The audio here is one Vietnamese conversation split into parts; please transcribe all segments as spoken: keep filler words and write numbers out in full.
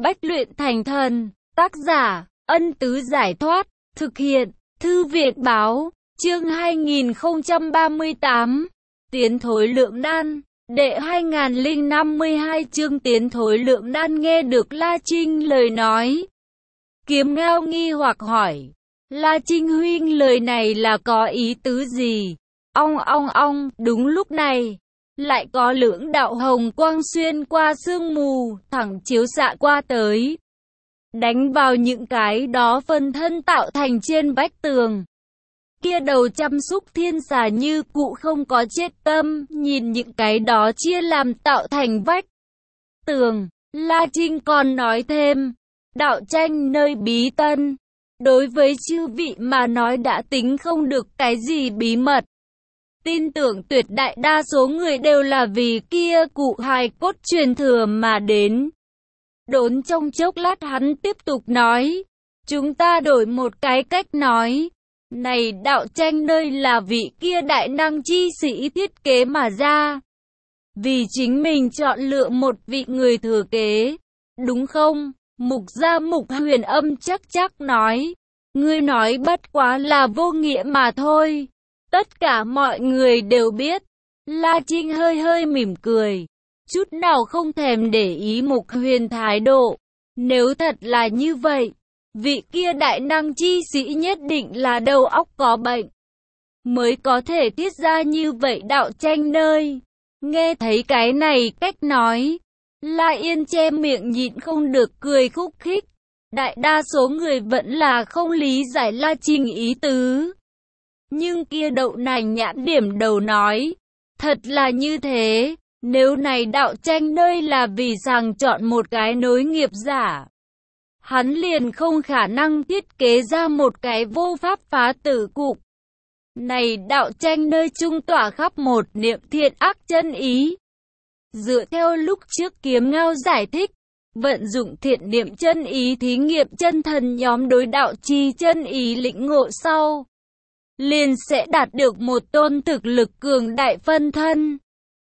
Bách luyện thành thần. Tác giả, Ân Tứ Giải Thoát. Thực hiện, Thư Viện Báo. Chương hai nghìn không trăm ba mươi tám. Tiến thối lượng đan. Đệ hai nghìn không trăm năm mươi hai chương tiến thối lượng đan. Nghe được La Trinh lời nói, Kiếm Ngao nghi hoặc hỏi: La Trinh huynh, lời này là có ý tứ gì? Ong ong ong. Đúng lúc này, lại có lưỡng đạo hồng quang xuyên qua sương mù, thẳng chiếu xạ qua tới, đánh vào những cái đó phân thân tạo thành trên vách tường. Kia đầu chăm xúc thiên xà như cụ không có chết tâm, nhìn những cái đó chia làm tạo thành vách tường. La Trinh còn nói thêm: đạo tranh nơi bí tân, đối với chư vị mà nói đã tính không được cái gì bí mật. Tin tưởng tuyệt đại đa số người đều là vì kia cụ hài cốt truyền thừa mà đến. Đốn trong chốc lát hắn tiếp tục nói: chúng ta đổi một cái cách nói. Này đạo tranh nơi là vị kia đại năng chi sĩ thiết kế mà ra, vì chính mình chọn lựa một vị người thừa kế, đúng không? Mục gia Mục Huyền Âm chắc chắc nói: ngươi nói bất quá là vô nghĩa mà thôi. Tất cả mọi người đều biết. La Trinh hơi hơi mỉm cười, chút nào không thèm để ý Mục Huyền thái độ. Nếu thật là như vậy, vị kia đại năng chi sĩ nhất định là đầu óc có bệnh, mới có thể tiết ra như vậy đạo tranh nơi. Nghe thấy cái này cách nói, La Yên che miệng nhịn không được cười khúc khích. Đại đa số người vẫn là không lý giải La Trinh ý tứ. Nhưng kia đậu nành nhãn điểm đầu nói: thật là như thế, nếu này đạo tranh nơi là vì sàng chọn một cái nối nghiệp giả, hắn liền không khả năng thiết kế ra một cái vô pháp phá tử cục. Này đạo tranh nơi trung tỏa khắp một niệm thiện ác chân ý. Dựa theo lúc trước Kiếm Ngao giải thích, vận dụng thiện niệm chân ý thí nghiệm chân thần nhóm đối đạo chi chân ý lĩnh ngộ sau, liền sẽ đạt được một tôn thực lực cường đại phân thân.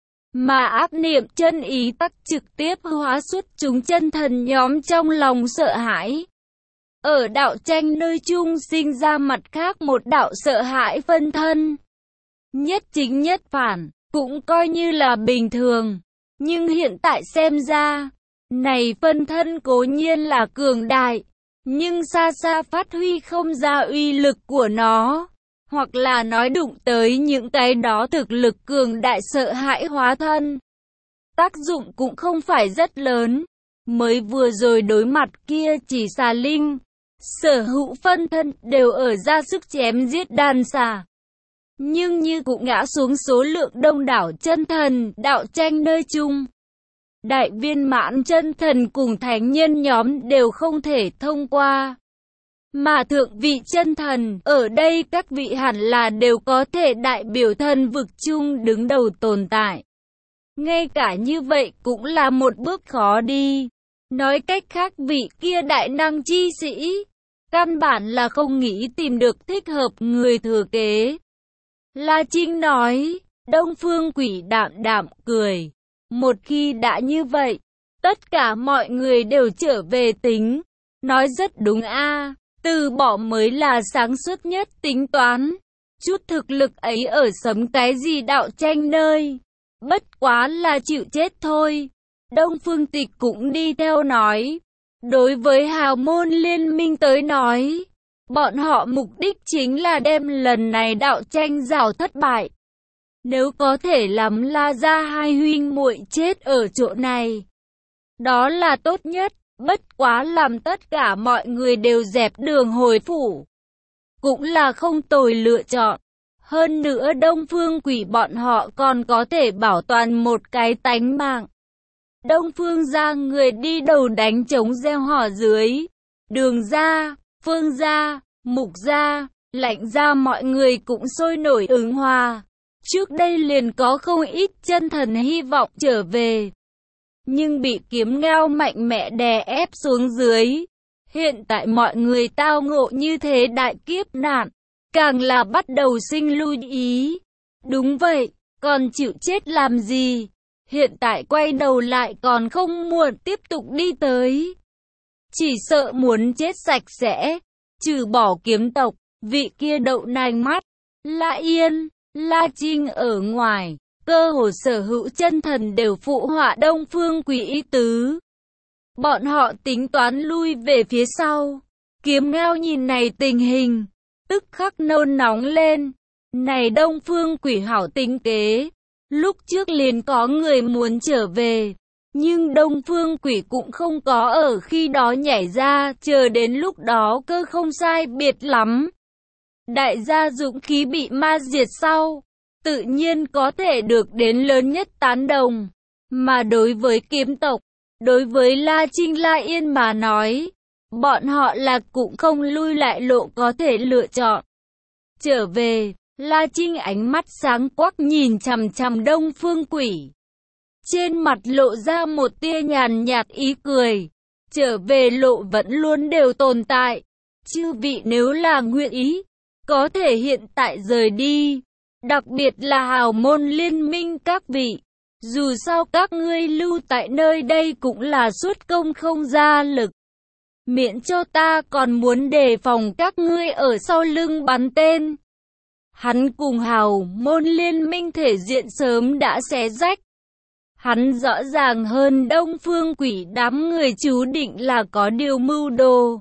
Mà ác niệm chân ý tắc trực tiếp hóa xuất chúng chân thần nhóm trong lòng sợ hãi. Ở đạo tranh nơi chung sinh ra mặt khác một đạo sợ hãi phân thân. Nhất chính nhất phản, cũng coi như là bình thường. Nhưng hiện tại xem ra, này phân thân cố nhiên là cường đại, nhưng xa xa phát huy không ra uy lực của nó. Hoặc là nói đụng tới những cái đó thực lực cường đại sợ hãi hóa thân, tác dụng cũng không phải rất lớn. Mới vừa rồi đối mặt kia chỉ xà linh, sở hữu phân thân đều ở ra sức chém giết đàn xà. Nhưng như cũng ngã xuống số lượng đông đảo chân thần đạo tranh nơi chung. Đại viên mãn chân thần cùng thánh nhân nhóm đều không thể thông qua. Mà thượng vị chân thần, ở đây các vị hẳn là đều có thể đại biểu thần vực chung đứng đầu tồn tại. Ngay cả như vậy cũng là một bước khó đi. Nói cách khác, vị kia đại năng chi sĩ, căn bản là không nghĩ tìm được thích hợp người thừa kế. La Trinh nói. Đông Phương Quỷ đạm đạm cười. Một khi đã như vậy, tất cả mọi người đều trở về tính. Nói rất đúng a. Từ bỏ mới là sáng suốt nhất tính toán. Chút thực lực ấy ở sấm cái gì đạo tranh nơi, bất quá là chịu chết thôi. Đông Phương Tịch cũng đi theo nói. Đối với hào môn liên minh tới nói, bọn họ mục đích chính là đem lần này đạo tranh rào thất bại. Nếu có thể làm La gia hai huynh muội chết ở chỗ này, đó là tốt nhất. Bất quá làm tất cả mọi người đều dẹp đường hồi phủ, cũng là không tồi lựa chọn. Hơn nữa Đông Phương Quỷ bọn họ còn có thể bảo toàn một cái tánh mạng. Đông Phương gia người đi đầu đánh chống gieo hò dưới. Đường gia, Phương gia, Mục gia, Lạnh gia mọi người cũng sôi nổi ứng hòa. Trước đây liền có không ít chân thần hy vọng trở về, nhưng bị Kiếm Ngao mạnh mẽ đè ép xuống dưới. Hiện tại mọi người tao ngộ như thế đại kiếp nạn, càng là bắt đầu sinh lưu ý. Đúng vậy, còn chịu chết làm gì? Hiện tại quay đầu lại còn không muộn, tiếp tục đi tới. chỉ sợ muốn chết sạch sẽ, trừ bỏ kiếm tộc, vị kia đậu nành mắt, La Yên, La Trinh ở ngoài, cơ hồ sở hữu chân thần đều phụ họa Đông Phương Quỷ ý tứ. Bọn họ tính toán lui về phía sau. Kiếm Ngao nhìn này tình hình, tức khắc nôn nóng lên. Này Đông Phương Quỷ hảo tính kế, lúc trước liền có người muốn trở về, nhưng Đông Phương Quỷ cũng không có ở khi đó nhảy ra, chờ đến lúc đó cơ không sai biệt lắm. Đại gia dũng khí bị ma diệt sau, tự nhiên có thể được đến lớn nhất tán đồng. Mà đối với kiếm tộc, đối với La Trinh La Yên mà nói, bọn họ là cũng không lui lại lộ có thể lựa chọn. Trở về, La Trinh ánh mắt sáng quắc nhìn chằm chằm Đông Phương Quỷ. Trên mặt lộ ra một tia nhàn nhạt ý cười. Trở về lộ vẫn luôn đều tồn tại. Chư vị nếu là nguyện ý, có thể hiện tại rời đi. Đặc biệt là hào môn liên minh các vị. Dù sao các ngươi lưu tại nơi đây cũng là xuất công không ra lực. Miễn cho ta còn muốn đề phòng các ngươi ở sau lưng bắn tên. Hắn cùng hào môn liên minh thể diện sớm đã xé rách. Hắn rõ ràng hơn Đông Phương Quỷ đám người chú định là có điều mưu đồ.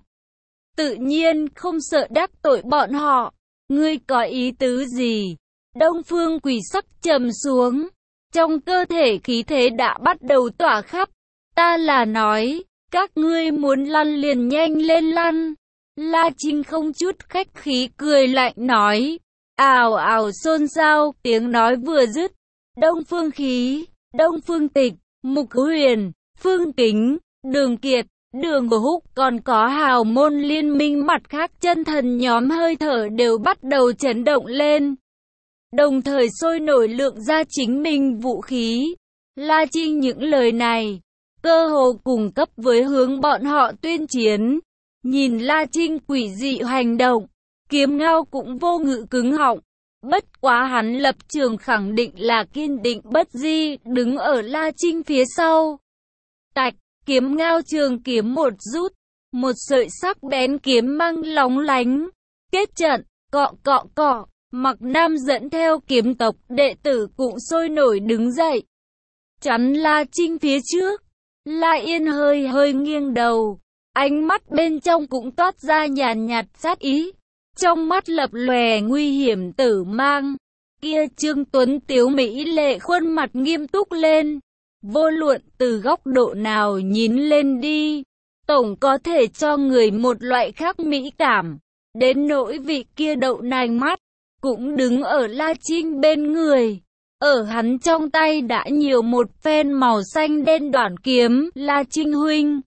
Tự nhiên không sợ đắc tội bọn họ. Ngươi có ý tứ gì? Đông Phương Quỷ sắc trầm xuống. Trong cơ thể khí thế đã bắt đầu tỏa khắp. Ta là nói, các ngươi muốn lăn liền nhanh lên lăn. La Trinh không chút khách khí cười lạnh nói. Ào ào xôn xao, tiếng nói vừa dứt. Đông Phương Khí, Đông Phương Tịch, Mục Huyền, Phương Kính, Đường Kiệt, Đường Húc còn có hào môn liên minh mặt khác chân thần nhóm hơi thở đều bắt đầu chấn động lên. Đồng thời sôi nổi lượng ra chính mình vũ khí. La Trinh những lời này, cơ hồ cùng cấp với hướng bọn họ tuyên chiến. Nhìn La Trinh quỷ dị hành động, Kiếm Ngao cũng vô ngự cứng họng. Bất quá hắn lập trường khẳng định là kiên định bất di, đứng ở La Trinh phía sau. Tạch, Kiếm Ngao trường kiếm một rút, một sợi sắc bén kiếm mang lóng lánh. Kết trận, cọ cọ cọ, Mặc Nam dẫn theo kiếm tộc đệ tử cũng sôi nổi đứng dậy. Chắn La Trinh phía trước. La Yên hơi hơi nghiêng đầu, ánh mắt bên trong cũng toát ra nhàn nhạt sát ý. Trong mắt lập lòe nguy hiểm tử mang. Kia Trương Tuấn tiếu mỹ lệ khuôn mặt nghiêm túc lên. Vô luận từ góc độ nào nhìn lên đi, tổng có thể cho người một loại khác mỹ cảm. Đến nỗi vị kia đậu nành mắt, cũng đứng ở La Trinh bên người. Ở hắn trong tay đã nhiều một phen màu xanh đen đoản kiếm. La Trinh huynh,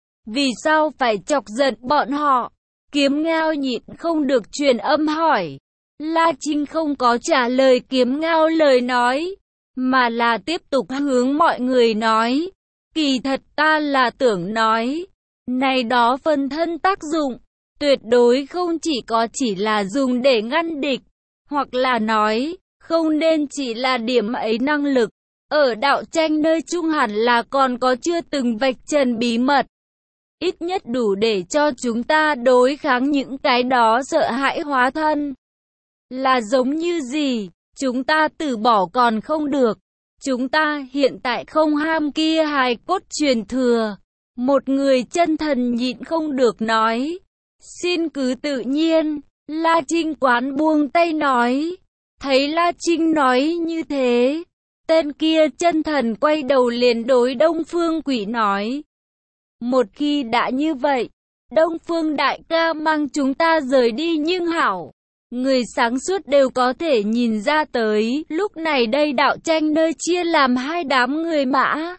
vì sao phải chọc giận bọn họ? Kiếm Ngao nhịn không được truyền âm hỏi. La Trinh không có trả lời Kiếm Ngao lời nói, mà là tiếp tục hướng mọi người nói. Kỳ thật ta là tưởng nói, này đó phân thân tác dụng, tuyệt đối không chỉ có chỉ là dùng để ngăn địch, hoặc là nói, không nên chỉ là điểm ấy năng lực. Ở đạo tranh nơi trung hẳn là còn có chưa từng vạch trần bí mật. Ít nhất đủ để cho chúng ta đối kháng những cái đó sợ hãi hóa thân. Là giống như gì, chúng ta từ bỏ còn không được. Chúng ta hiện tại không ham kia hài cốt truyền thừa. Một người chân thần nhịn không được nói. Xin cứ tự nhiên. La Trinh quán buông tay nói. Thấy La Trinh nói như thế, tên kia chân thần quay đầu liền đối Đông Phương Quỷ nói. Một khi đã như vậy, Đông Phương đại ca mang chúng ta rời đi nhưng hảo. Người sáng suốt đều có thể nhìn ra tới, lúc này đây đạo tranh nơi chia làm hai đám người mã.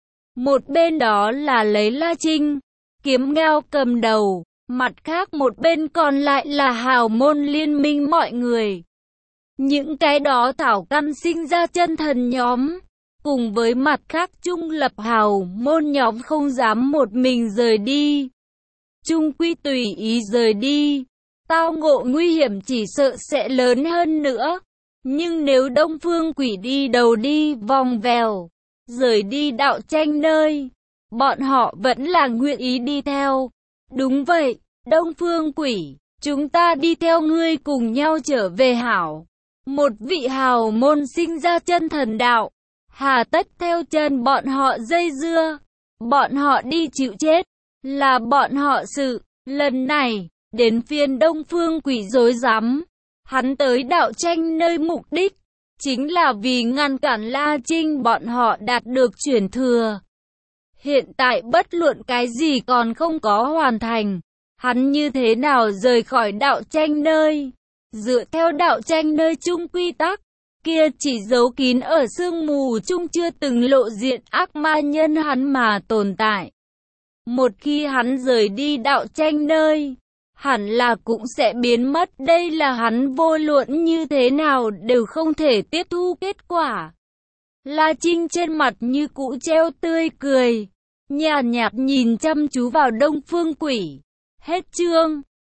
Một bên đó là lấy La Trinh, Kiếm Ngao cầm đầu, mặt khác một bên còn lại là hào môn liên minh mọi người. Những cái đó thảo căn sinh ra chân thần nhóm, cùng với mặt khác trung lập hào môn nhóm không dám một mình rời đi. Trung quy tùy ý rời đi, tao ngộ nguy hiểm chỉ sợ sẽ lớn hơn nữa. Nhưng nếu Đông Phương Quỷ đi đầu đi vòng vèo, rời đi đạo tranh nơi, bọn họ vẫn là nguyện ý đi theo. Đúng vậy, Đông Phương Quỷ, chúng ta đi theo ngươi cùng nhau trở về hảo. Một vị hào môn sinh ra chân thần đạo, hà tất theo chân bọn họ dây dưa. Bọn họ đi chịu chết, là bọn họ sự. Lần này, đến phiên Đông Phương Quỷ rối rắm. Hắn tới đạo tranh nơi mục đích, chính là vì ngăn cản La Trinh bọn họ đạt được chuyển thừa. Hiện tại bất luận cái gì còn không có hoàn thành, hắn như thế nào rời khỏi đạo tranh nơi? Dựa theo đạo tranh nơi chung quy tắc, kia chỉ giấu kín ở sương mù chung chưa từng lộ diện ác ma nhân hắn mà tồn tại. Một khi hắn rời đi đạo tranh nơi, hẳn là cũng sẽ biến mất. Đây là hắn vô luận như thế nào đều không thể tiếp thu kết quả. La Trinh trên mặt như cũ treo tươi cười, nhàn nhạt nhìn chăm chú vào Đông Phương Quỷ. Hết chương.